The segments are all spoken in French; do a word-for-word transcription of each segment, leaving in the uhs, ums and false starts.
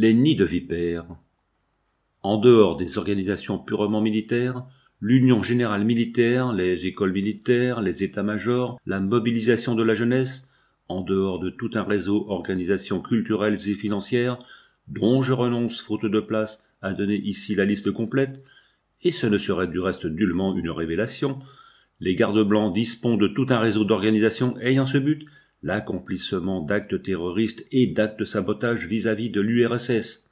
Les nids de vipères. En dehors des organisations purement militaires, l'Union générale militaire, les écoles militaires, les états-majors, la mobilisation de la jeunesse, en dehors de tout un réseau d'organisations culturelles et financières, dont je renonce faute de place à donner ici la liste complète, et ce ne serait du reste nullement une révélation, les gardes blancs disposent de tout un réseau d'organisations ayant ce but, l'accomplissement d'actes terroristes et d'actes de sabotage vis-à-vis de l'U R S S.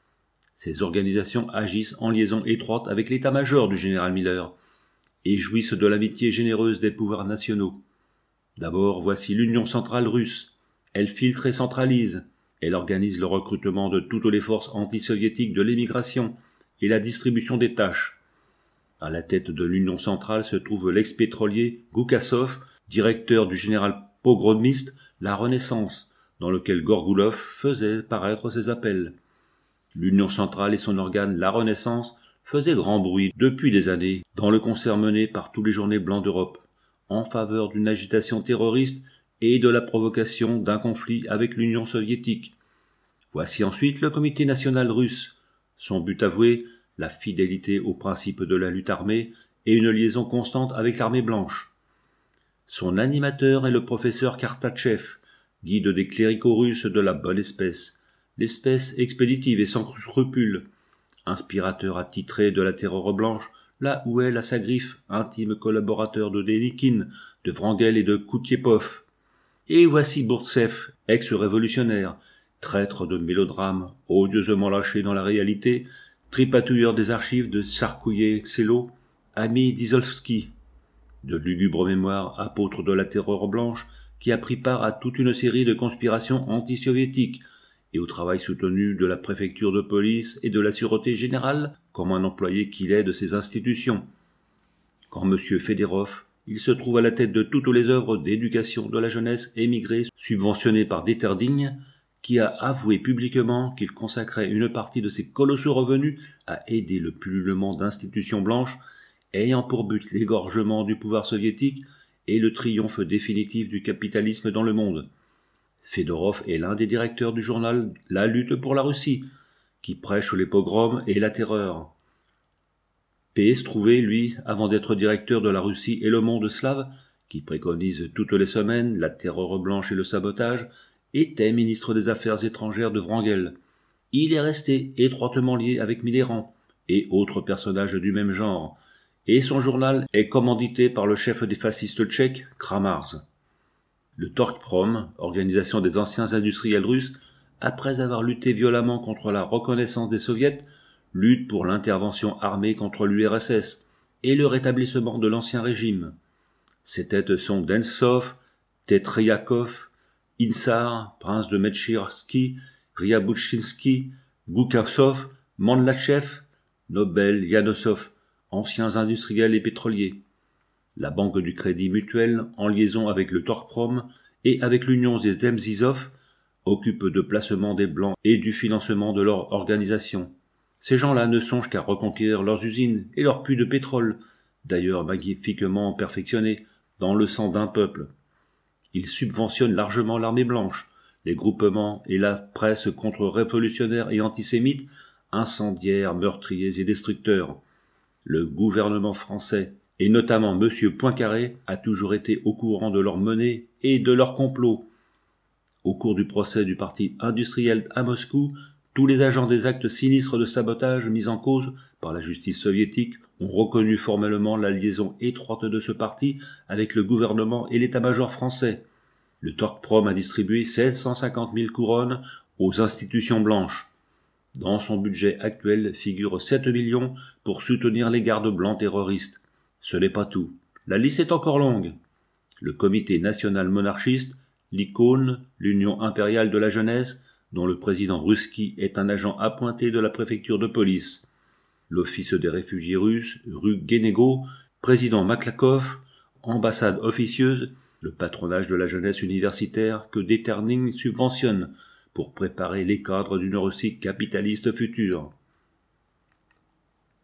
Ces organisations agissent en liaison étroite avec l'état-major du général Miller et jouissent de l'amitié généreuse des pouvoirs nationaux. D'abord, voici l'Union centrale russe. Elle filtre et centralise. Elle organise le recrutement de toutes les forces anti-soviétiques de l'émigration et la distribution des tâches. À la tête de l'Union centrale se trouve l'ex-pétrolier Goukhassov, directeur du général pogromiste La Renaissance, dans lequel Gorgoulov faisait paraître ses appels. L'Union centrale et son organe La Renaissance faisaient grand bruit depuis des années dans le concert mené par tous les journées blancs d'Europe, en faveur d'une agitation terroriste et de la provocation d'un conflit avec l'Union soviétique. Voici ensuite le Comité national russe. Son but avoué, la fidélité aux principes de la lutte armée et une liaison constante avec l'armée blanche. Son animateur est le professeur Kartatchev, guide des cléricaux russes de la bonne espèce, l'espèce expéditive et sans scrupules, inspirateur attitré de la terreur blanche, là où elle a sa griffe, intime collaborateur de Denikin, de Wrangel et de Koutiepov. Et voici Bourtsev, ex-révolutionnaire, traître de mélodrame, odieusement lâché dans la réalité, tripatouilleur des archives de Sarkouillet-Xelo, ami d'Izolski, de lugubre mémoire, apôtre de la terreur blanche, qui a pris part à toute une série de conspirations anti-soviétiques et au travail soutenu de la préfecture de police et de la sûreté générale comme un employé qu'il est de ces institutions. Quand M. Federov, il se trouve à la tête de toutes les œuvres d'éducation de la jeunesse émigrée subventionnées par Deterding, qui a avoué publiquement qu'il consacrait une partie de ses colossaux revenus à aider le pullulement d'institutions blanches ayant pour but l'égorgement du pouvoir soviétique et le triomphe définitif du capitalisme dans le monde. Fedorov est l'un des directeurs du journal La lutte pour la Russie, qui prêche les pogroms et la terreur. P. Strouvé, lui, avant d'être directeur de la Russie et le monde slave, qui préconise toutes les semaines la terreur blanche et le sabotage, était ministre des Affaires étrangères de Wrangel. Il est resté étroitement lié avec Mitterrand et autres personnages du même genre, et son journal est commandité par le chef des fascistes tchèques, Kramars. Le Torkprom, organisation des anciens industriels russes, après avoir lutté violemment contre la reconnaissance des soviets, lutte pour l'intervention armée contre l'U R S S et le rétablissement de l'ancien régime. Ses têtes sont Densov, Tetriakov, Insar, prince de Metchirsky, Ryabuchinsky, Goukhassov, Mandlachev, Nobel, Yanosov, anciens industriels et pétroliers. La Banque du Crédit Mutuel, en liaison avec le Torkprom et avec l'Union des Zemzizov, occupe de placement des Blancs et du financement de leur organisation. Ces gens-là ne songent qu'à reconquérir leurs usines et leurs puits de pétrole, d'ailleurs magnifiquement perfectionnés, dans le sang d'un peuple. Ils subventionnent largement l'armée blanche, les groupements et la presse contre-révolutionnaires et antisémites, incendiaires, meurtriers et destructeurs. Le gouvernement français, et notamment M. Poincaré, a toujours été au courant de leur monnaie et de leur complot. Au cours du procès du parti industriel à Moscou, tous les agents des actes sinistres de sabotage mis en cause par la justice soviétique ont reconnu formellement la liaison étroite de ce parti avec le gouvernement et l'état-major français. Le Torkprom a distribué sept cent cinquante mille couronnes aux institutions blanches. Dans son budget actuel figurent sept millions pour soutenir les gardes blancs terroristes. Ce n'est pas tout. La liste est encore longue. Le Comité national monarchiste, l'Icône, l'Union impériale de la jeunesse, dont le président Ruski est un agent appointé de la préfecture de police, l'Office des réfugiés russes, rue Guénégo, président Maklakov, ambassade officieuse, le patronage de la jeunesse universitaire que Deterding subventionne pour préparer les cadres d'une Russie capitaliste future.